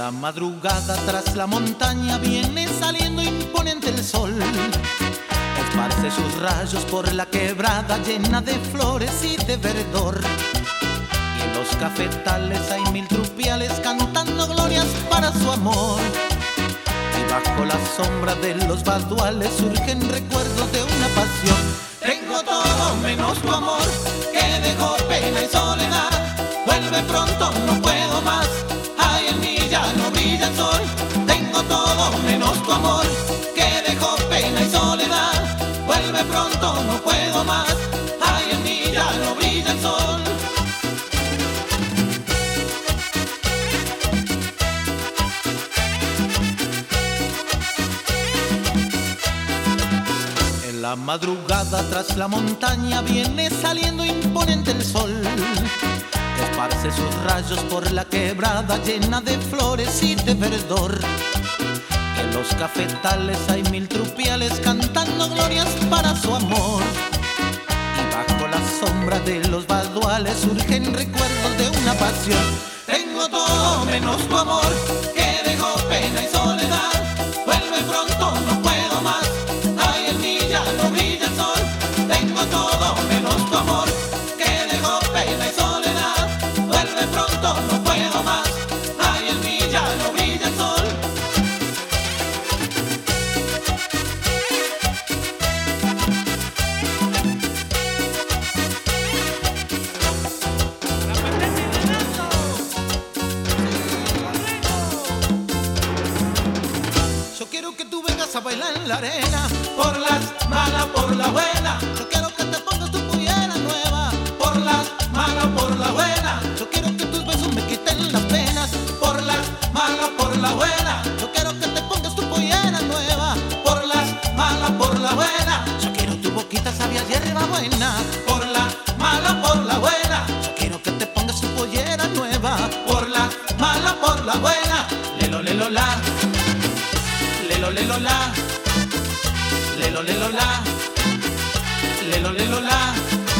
la madrugada tras la montaña viene saliendo imponente el sol. Esparce sus rayos por la quebrada llena de flores y de verdor. Y en los cafetales hay mil trupiales cantando glorias para su amor. Y bajo la sombra de los baduales surgen recuerdos de una pasión. Tengo todo menos tu amor, que dejó pena y soledad. Vuelve pronto, no puedo más. Ay, en mí ya no brilla el sol. Tengo todo menos tu amor, que dejó pena y soledad. Vuelve pronto, no puedo más. Ay, en mí ya no brilla el sol. En la madrugada tras la montaña viene saliendo imponente el sol. Esparce sus rayos por la quebrada llena de flores y de verdor. En los cafetales hay mil trupiales cantando glorias para su amor. Y bajo la sombra de los baduales surgen recuerdos de una pasión. Tengo todo menos tu amor, que dejó pena y soledad. Vuelve pronto, no puedo más. Ay, en mí ya no brilla el sol. Tengo todo menos tu amor, que dejó pena y soledad. Vuelve pronto, no puedo más. Ay, en mí ya no brilla el sol. Yo quiero que tú vengas a bailar en la arena, por las malas, por la buena. Yo quiero que te pongas tu pollera nueva, por las malas, por la buena. Yo quiero que tus besos me quiten las penas, por las malas, por la buena. Yo quiero que te pongas tu pollera nueva, por las malas, por la buena. Yo quiero tu boquita sabia hierba buena, por la mala, por la buena. Yo quiero que te pongas tu pollera nueva, por la mala, por la buena. Lelo, lelo, la. Lelo, lelo, la. Lelo, lelo, la. Lelo, lelo, la.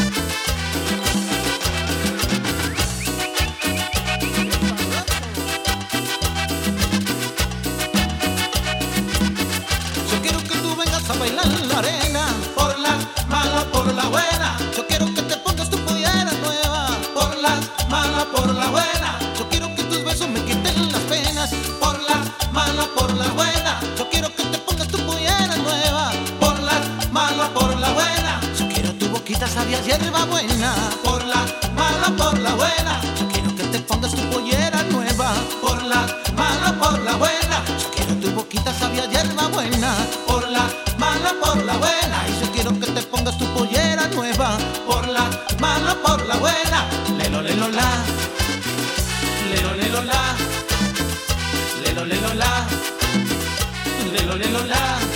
Yo quiero que tú vengas a bailar en la arena, por la mala, por la buena. Yo quiero que te pongas tu pollera nueva, por la mala, por la buena. Yo quiero que tus besos me quiten las penas, por la mala, por la buena. Yo quiero que te pongas tu pollera nueva, por la mala, por la buena. Yo quiero tu boquita sabia hierba buena, por la mala, por la buena. Yo quiero que te pongas tu pollera nueva, por la mala, por la buena. Yo quiero tu boquita sabia hierba buena, por la mala, por la buena. Y yo quiero que te pongas tu pollera nueva, por la mala, por la buena. Lelo, lelo, la. Lelo, lelo, la. Lelo, lelo, la. Lelo, lelo, la.